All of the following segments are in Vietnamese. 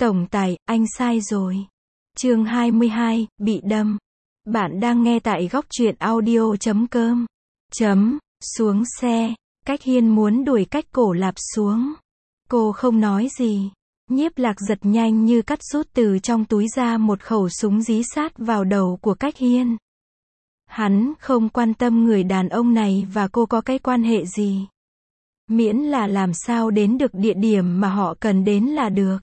Tổng tài, anh sai rồi. Chương 22, bị đâm. Bạn đang nghe tại góc truyện audio.com. Xuống xe. Cách Hiên muốn đuổi Cách Cổ Lạp xuống. Cô không nói gì. Nhiếp Lạc giật nhanh như cắt rút từ trong túi ra một khẩu súng dí sát vào đầu của Cách Hiên. Hắn không quan tâm người đàn ông này và cô có cái quan hệ gì. Miễn là làm sao đến được địa điểm mà họ cần đến là được.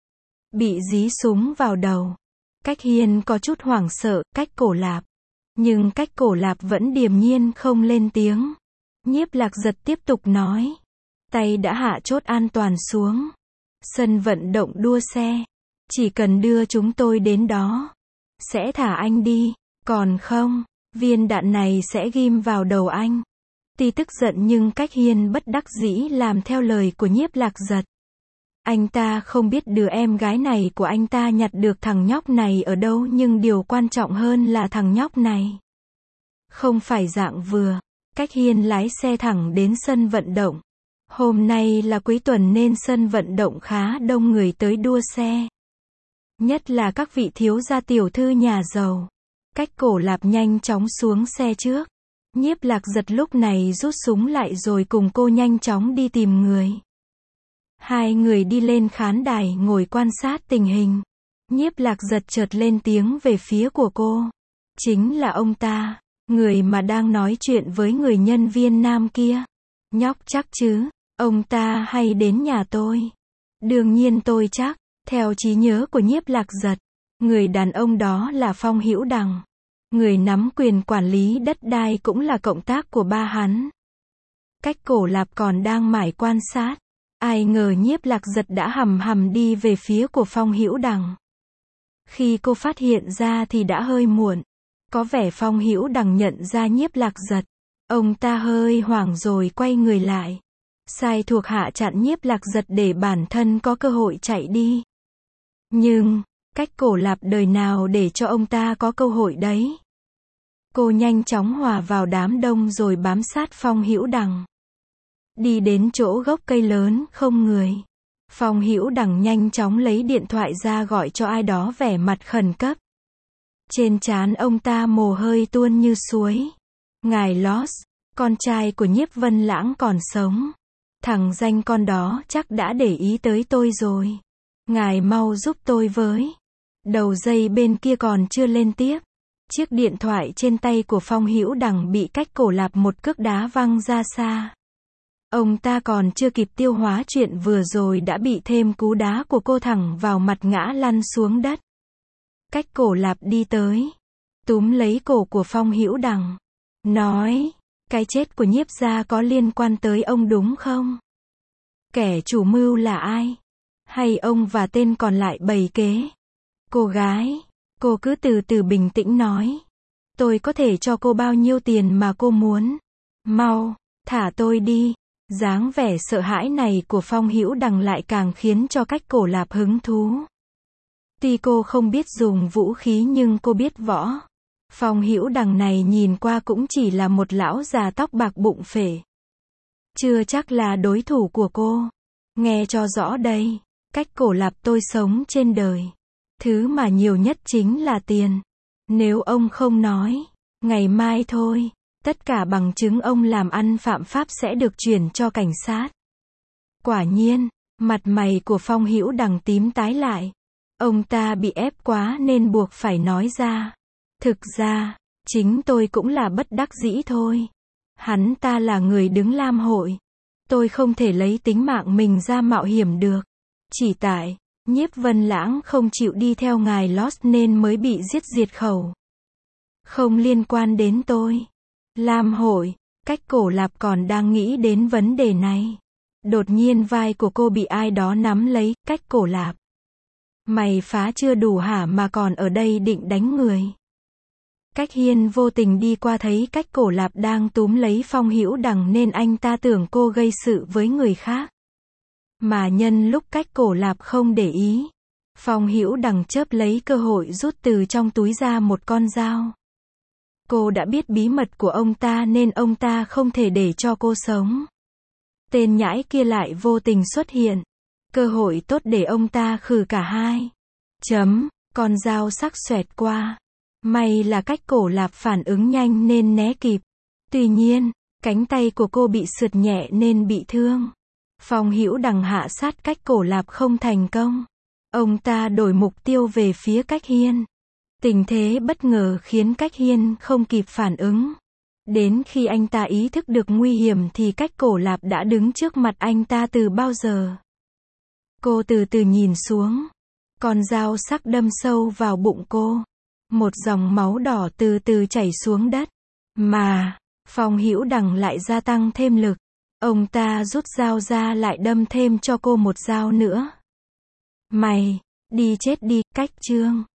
Bị dí súng vào đầu. Cách Hiên có chút hoảng sợ, Cách Cổ Lạp. Nhưng Cách Cổ Lạp vẫn điềm nhiên không lên tiếng. Nhiếp Lạc giật tiếp tục nói. Tay đã hạ chốt an toàn xuống. Sân vận động đua xe. Chỉ cần đưa chúng tôi đến đó. Sẽ thả anh đi. Còn không, viên đạn này sẽ ghim vào đầu anh. Tuy tức giận nhưng Cách Hiên bất đắc dĩ làm theo lời của Nhiếp Lạc giật. Anh ta không biết đứa em gái này của anh ta nhặt được thằng nhóc này ở đâu, nhưng điều quan trọng hơn là thằng nhóc này không phải dạng vừa. Cách Hiên lái xe thẳng đến sân vận động. Hôm nay là cuối tuần nên sân vận động khá đông người tới đua xe. Nhất là các vị thiếu gia tiểu thư nhà giàu. Cách Cổ Lạp nhanh chóng xuống xe trước. Nhiếp Lạc giật lúc này rút súng lại rồi cùng cô nhanh chóng đi tìm người. Hai người đi lên khán đài ngồi quan sát tình hình. Nhiếp Lạc giật chợt lên tiếng về phía của cô. Chính là ông ta, người mà đang nói chuyện với người nhân viên nam kia. Nhóc chắc chứ, ông ta hay đến nhà tôi. Đương nhiên tôi chắc, theo trí nhớ của Nhiếp Lạc giật, người đàn ông đó là Phong Hữu Đằng. Người nắm quyền quản lý đất đai cũng là cộng tác của ba hắn. Cách Cổ Lạp còn đang mải quan sát. Ai ngờ Nhiếp Lạc giật đã hầm đi về phía của Phong Hữu Đằng. Khi cô phát hiện ra thì đã hơi muộn. Có vẻ Phong Hữu Đằng nhận ra Nhiếp Lạc giật. Ông ta hơi hoảng rồi quay người lại. Sai thuộc hạ chặn Nhiếp Lạc giật để bản thân có cơ hội chạy đi. Nhưng, Cách Cổ Lạp đời nào để cho ông ta có cơ hội đấy. Cô nhanh chóng hòa vào đám đông rồi bám sát Phong Hữu Đằng. Đi đến chỗ gốc cây lớn không người. Phong Hữu Đằng nhanh chóng lấy điện thoại ra gọi cho ai đó vẻ mặt khẩn cấp. Trên trán ông ta mồ hôi tuôn như suối. Ngài Lost, con trai của Nhiếp Vân Lãng còn sống. Thằng danh con đó chắc đã để ý tới tôi rồi. Ngài mau giúp tôi với. Đầu dây bên kia còn chưa lên tiếp. Chiếc điện thoại trên tay của Phong Hữu Đằng bị Cách Cổ Lạp một cước đá văng ra xa. Ông ta còn chưa kịp tiêu hóa chuyện vừa rồi đã bị thêm cú đá của cô thẳng vào mặt ngã lăn xuống đất. Cách Cổ Lạp đi tới, túm lấy cổ của Phong Hữu Đằng, nói, cái chết của Nhiếp gia có liên quan tới ông đúng không? Kẻ chủ mưu là ai? Hay ông và tên còn lại bày kế? Cô gái, cô cứ từ từ bình tĩnh nói. Tôi có thể cho cô bao nhiêu tiền mà cô muốn. Mau, thả tôi đi. Dáng vẻ sợ hãi này của Phong Hữu Đằng lại càng khiến cho Cách Cổ Lạp hứng thú. Tuy cô không biết dùng vũ khí nhưng cô biết võ. Phong Hữu Đằng này nhìn qua cũng chỉ là một lão già tóc bạc bụng phể. Chưa chắc là đối thủ của cô. Nghe cho rõ đây. Cách Cổ Lạp, tôi sống trên đời. Thứ mà nhiều nhất chính là tiền. Nếu ông không nói, ngày mai thôi. Tất cả bằng chứng ông làm ăn phạm pháp sẽ được chuyển cho cảnh sát. Quả nhiên, mặt mày của Phong Hữu Đằng tím tái lại. Ông ta bị ép quá nên buộc phải nói ra. Thực ra, chính tôi cũng là bất đắc dĩ thôi. Hắn ta là người đứng lam hội. Tôi không thể lấy tính mạng mình ra mạo hiểm được. Chỉ tại, Nhiếp Vân Lãng không chịu đi theo ngài Lost nên mới bị giết diệt khẩu. Không liên quan đến tôi. Lam hội, Cách Cổ Lạp còn đang nghĩ đến vấn đề này. Đột nhiên vai của cô bị ai đó nắm lấy. Cách Cổ Lạp, mày phá chưa đủ hả mà còn ở đây định đánh người? Cách Hiên vô tình đi qua thấy Cách Cổ Lạp đang túm lấy Phong Hữu Đằng nên anh ta tưởng cô gây sự với người khác. Mà nhân lúc Cách Cổ Lạp không để ý, Phong Hữu Đằng chớp lấy cơ hội rút từ trong túi ra một con dao. Cô đã biết bí mật của ông ta nên ông ta không thể để cho cô sống. Tên nhãi kia lại vô tình xuất hiện. Cơ hội tốt để ông ta khử cả hai. Con dao sắc xoẹt qua. May là cách Cổ Lạp phản ứng nhanh nên né kịp. Tuy nhiên, cánh tay của cô bị sượt nhẹ nên bị thương. Phong Hữu Đằng hạ sát cách Cổ Lạp không thành công. Ông ta đổi mục tiêu về phía Cách Hiên. Tình thế bất ngờ khiến Cách Hiên không kịp phản ứng. Đến khi anh ta ý thức được nguy hiểm thì cách Cổ Lạp đã đứng trước mặt anh ta từ bao giờ. Cô từ từ nhìn xuống. Con dao sắc đâm sâu vào bụng cô. Một dòng máu đỏ từ từ chảy xuống đất. Mà, Phong Hữu Đằng lại gia tăng thêm lực. Ông ta rút dao ra lại đâm thêm cho cô một dao nữa. Mày, đi chết đi, Cách Trương.